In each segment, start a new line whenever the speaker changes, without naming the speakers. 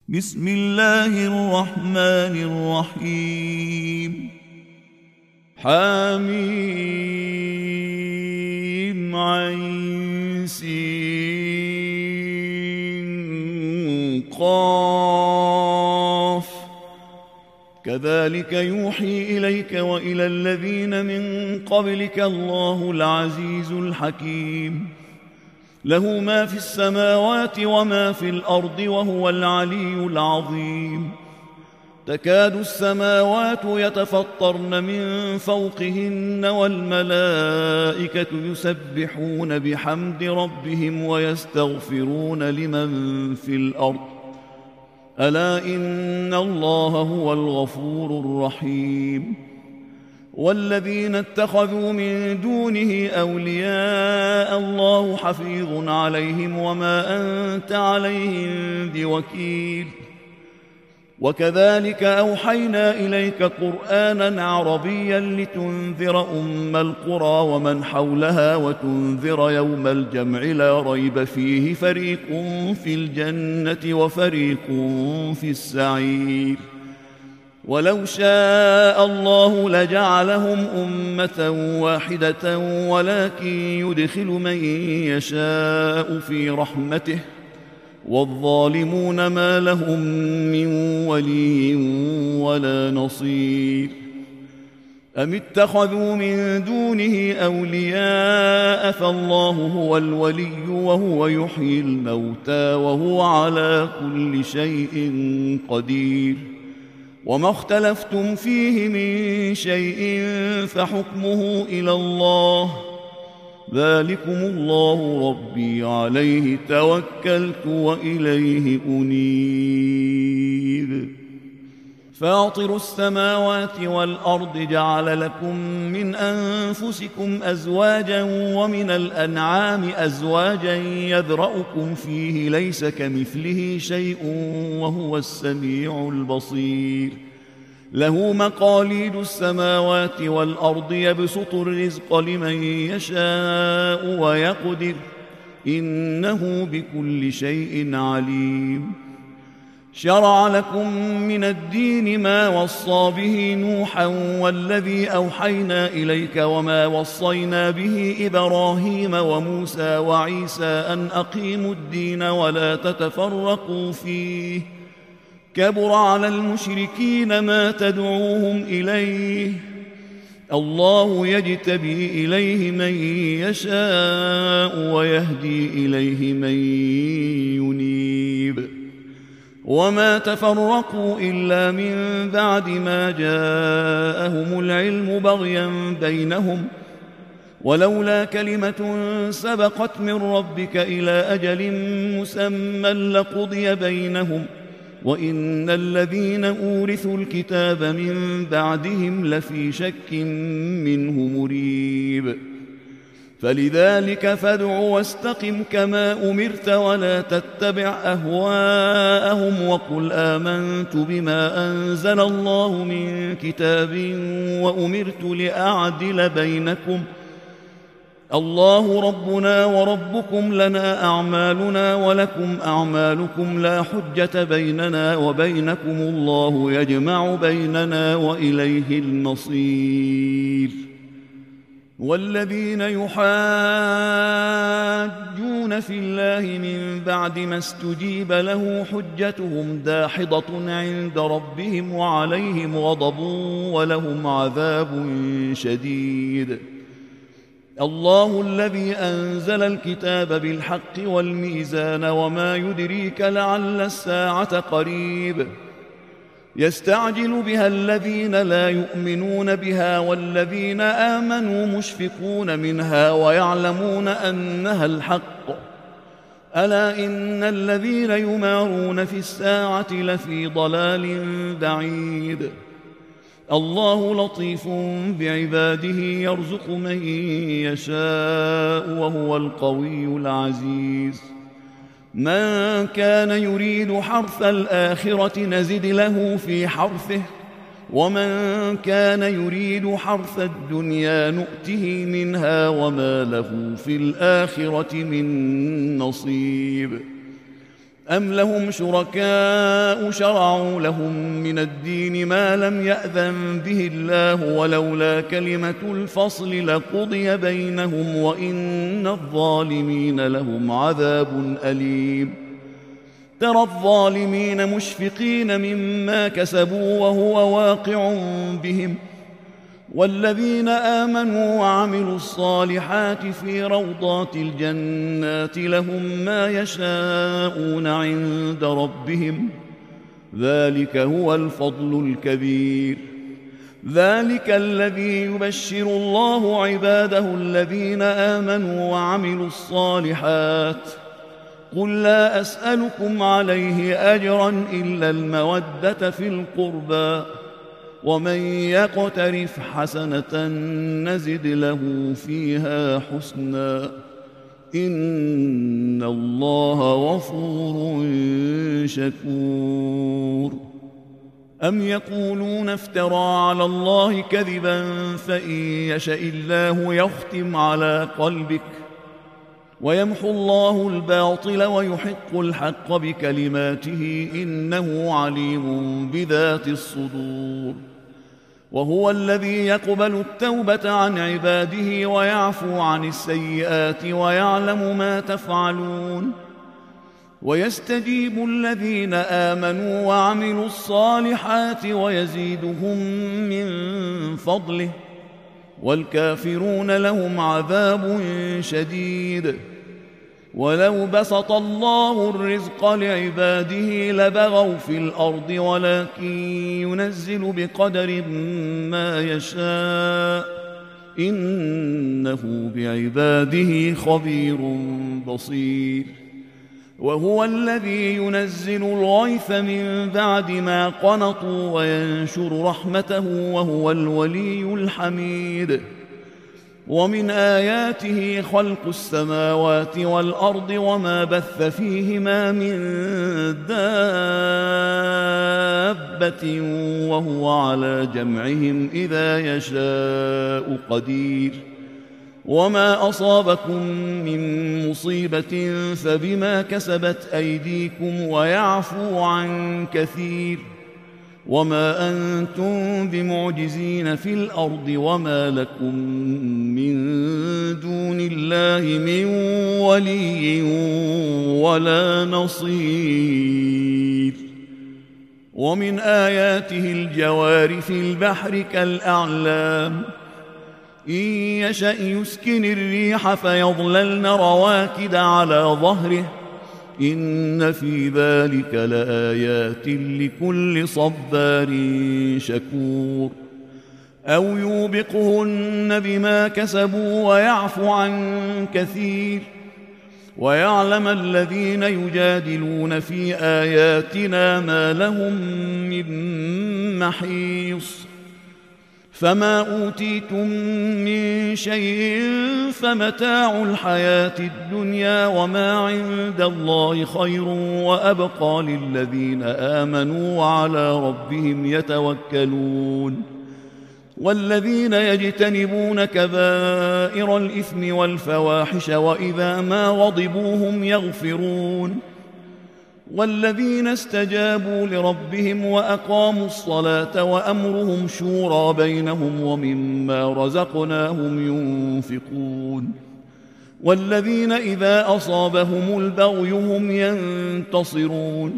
بسم الله الرحمن الرحيم. حميم عين سين قاف كذلك يوحي إليك وإلى الذين من قبلك الله العزيز الحكيم. له ما في السماوات وما في الأرض وهو العلي العظيم. تكاد السماوات يتفطرن من فوقهن والملائكة يسبحون بحمد ربهم ويستغفرون لمن في الأرض ألا إن الله هو الغفور الرحيم. والذين اتخذوا من دونه أولياء الله حفيظ عليهم وما أنت عليهم بوكيل. وكذلك أوحينا إليك قرآنا عربيا لتنذر أم القرى ومن حولها وتنذر يوم الجمع لا ريب فيه فريق في الجنة وفريق في السعير. ولو شاء الله لجعلهم أمة واحدة ولكن يدخل من يشاء في رحمته والظالمون ما لهم من ولي ولا نصير. أم اتخذوا من دونه أولياء فالله هو الولي وهو يحيي الموتى وهو على كل شيء قدير. وما اختلفتم فيه من شيء فحكمه إلى الله ذلكم الله ربي عليه توكلت وإليه أنيب. فاطر السماوات والأرض جعل لكم من أنفسكم أزواجا ومن الأنعام أزواجا يذرأكم فيه ليس كمثله شيء وهو السميع البصير. له مقاليد السماوات والأرض يبسط الرزق لمن يشاء ويقدر إنه بكل شيء عليم. شرع لكم من الدين ما وصى به نوحا والذي أوحينا إليك وما وصينا به إبراهيم وموسى وعيسى أن أقيموا الدين ولا تتفرقوا فيه كبر على المشركين ما تدعوهم إليه الله يجتبي إليه من يشاء ويهدي إليه من ينيب. وما تفرقوا إلا من بعد ما جاءهم العلم بغيا بينهم ولولا كلمة سبقت من ربك إلى أجل مسمى لقضي بينهم وإن الذين أورثوا الكتاب من بعدهم لفي شك منه مريب. فلذلك فادع واستقم كما أمرت ولا تتبع أهواءهم وقل آمنت بما أنزل الله من كتاب وأمرت لأعدل بينكم الله ربنا وربكم لنا أعمالنا ولكم أعمالكم لا حجة بيننا وبينكم الله يجمع بيننا وإليه المصير. والذين يحاجون في الله من بعد ما استجيب له حجتهم داحضة عند ربهم وعليهم غضب ولهم عذاب شديد. الله الذي أنزل الكتاب بالحق والميزان وما يدريك لعل الساعة قريب. يستعجل بها الذين لا يؤمنون بها والذين آمنوا مشفقون منها ويعلمون أنها الحق ألا إن الذين يمارون في الساعة لفي ضلال بعيد. الله لطيف بعباده يرزق من يشاء وهو القوي العزيز. من كان يريد حرث الآخرة نزد له في حرثه ومن كان يريد حرث الدنيا نؤته منها وما له في الآخرة من نصيب. أم لهم شركاء شرعوا لهم من الدين ما لم يأذن به الله ولولا كلمة الفصل لقضي بينهم وإن الظالمين لهم عذاب أليم. ترى الظالمين مشفقين مما كسبوا وهو واقع بهم والذين آمنوا وعملوا الصالحات في روضات الجنات لهم ما يشاءون عند ربهم ذلك هو الفضل الكبير. ذلك الذي يبشر الله عباده الذين آمنوا وعملوا الصالحات قل لا أسألكم عليه أجرا إلا المودة في القربى ومن يقترف حسنة نزد له فيها حسنا إن الله غفور شكور. أم يقولون افترى على الله كذبا فإن يشاء الله يختم على قلبك ويمحو الله الباطل ويحق الحق بكلماته إنه عليم بذات الصدور. وهو الذي يقبل التوبة عن عباده ويعفو عن السيئات ويعلم ما تفعلون ويستجيب الذين آمنوا وعملوا الصالحات ويزيدهم من فضله والكافرون لهم عذاب شديد. ولو بسط الله الرزق لعباده لبغوا في الأرض ولكن ينزل بقدر ما يشاء إنه بعباده خبير بصير. وهو الذي ينزل الغيث من بعد ما قنطوا وينشر رحمته وهو الولي الحميد. ومن آياته خلق السماوات والأرض وما بث فيهما من دابة وهو على جمعهم إذا يشاء قدير. وما أصابكم من مصيبة فبما كسبت أيديكم ويعفو عن كثير. وما أنتم بمعجزين في الأرض وما لكم من دون الله من ولي ولا نصير. ومن آياته الجوار في البحر كالأعلام إن يشأ يسكن الريح فيظللن رواكد على ظهره إن في ذلك لآيات لكل صبار شكور. أو يوبقهن بما كسبوا ويعفو عن كثير. ويعلم الذين يجادلون في آياتنا ما لهم من محيص. فما أوتيتم من شيء فمتاع الحياة الدنيا وما عند الله خير وأبقى للذين آمنوا وعلى ربهم يتوكلون. والذين يجتنبون كبائر الإثم والفواحش وإذا ما غضبوا هم يغفرون. والذين استجابوا لربهم وأقاموا الصلاة وأمرهم شورى بينهم ومما رزقناهم ينفقون. والذين إذا أصابهم البغي هم ينتصرون.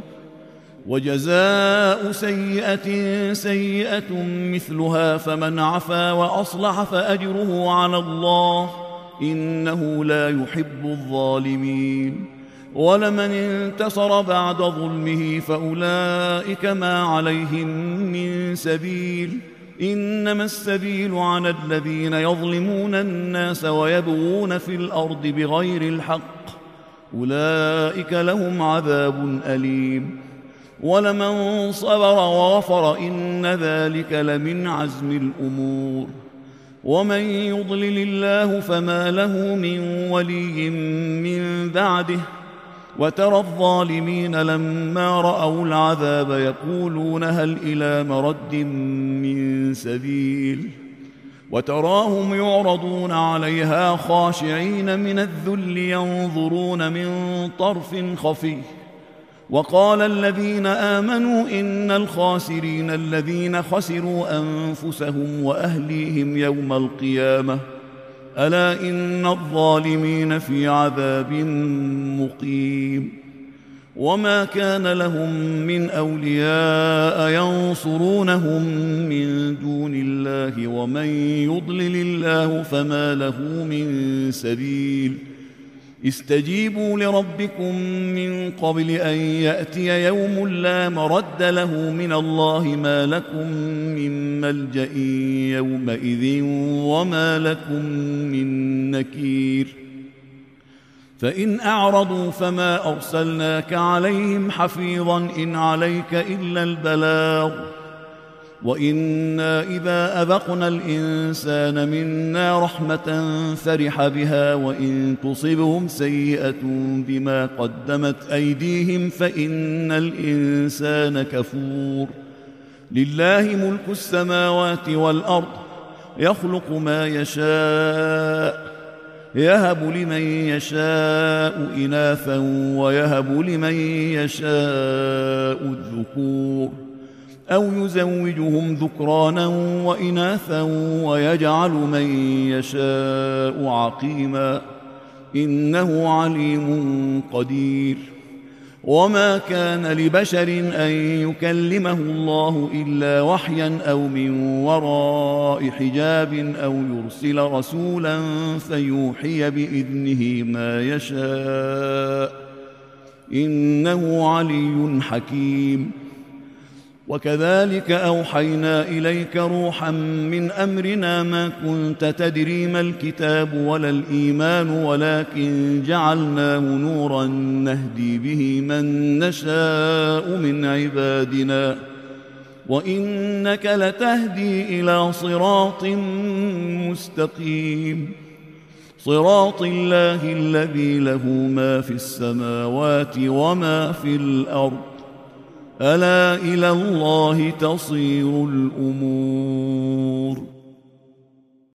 وجزاء سيئة سيئة مثلها فمن عفا وأصلح فأجره على الله إنه لا يحب الظالمين. ولمن انتصر بعد ظلمه فأولئك ما عليهم من سبيل إنما السبيل على الذين يظلمون الناس ويبغون في الأرض بغير الحق أولئك لهم عذاب أليم. ولمن صبر وغفر إن ذلك لمن عزم الأمور. ومن يضلل الله فما له من ولي من بعده. وترى الظالمين لما رأوا العذاب يقولون هل إلى مرد من سبيل. وتراهم يعرضون عليها خاشعين من الذل ينظرون من طرف خفي وقال الذين آمنوا إن الخاسرين الذين خسروا أنفسهم وأهليهم يوم القيامة ألا إن الظالمين في عذاب مقيم وما كان لهم من أولياء ينصرونهم من دون الله ومن يضلل الله فما له من سبيل استجيبوا لربكم من قبل أن يأتي يوم لا مرد له من الله ما لكم من ملجأ يومئذ وما لكم من نكير فإن أعرضوا فما أرسلناك عليهم حفيظا إن عليك إلا البلاغ وإنا إذا أذقنا الإنسان منا رحمة فرح بها وإن تصبهم سيئة بما قدمت أيديهم فإن الإنسان كفور لله ملك السماوات والأرض يخلق ما يشاء يهب لمن يشاء إناثا ويهب لمن يشاء الذكور أو يزوجهم ذكرانا وإناثا ويجعل من يشاء عقيما إنه عليم قدير وما كان لبشر أن يكلمه الله إلا وحيا أو من وراء حجاب أو يرسل رسولا فيوحي بإذنه ما يشاء إنه علي حكيم وكذلك أوحينا إليك روحا من أمرنا ما كنت تدري ما الكتاب ولا الإيمان ولكن جعلناه نورا نهدي به من نشاء من عبادنا وإنك لتهدي إلى صراط مستقيم صراط الله الذي له ما في السماوات وما في الأرض ألا إلى الله تصير الأمور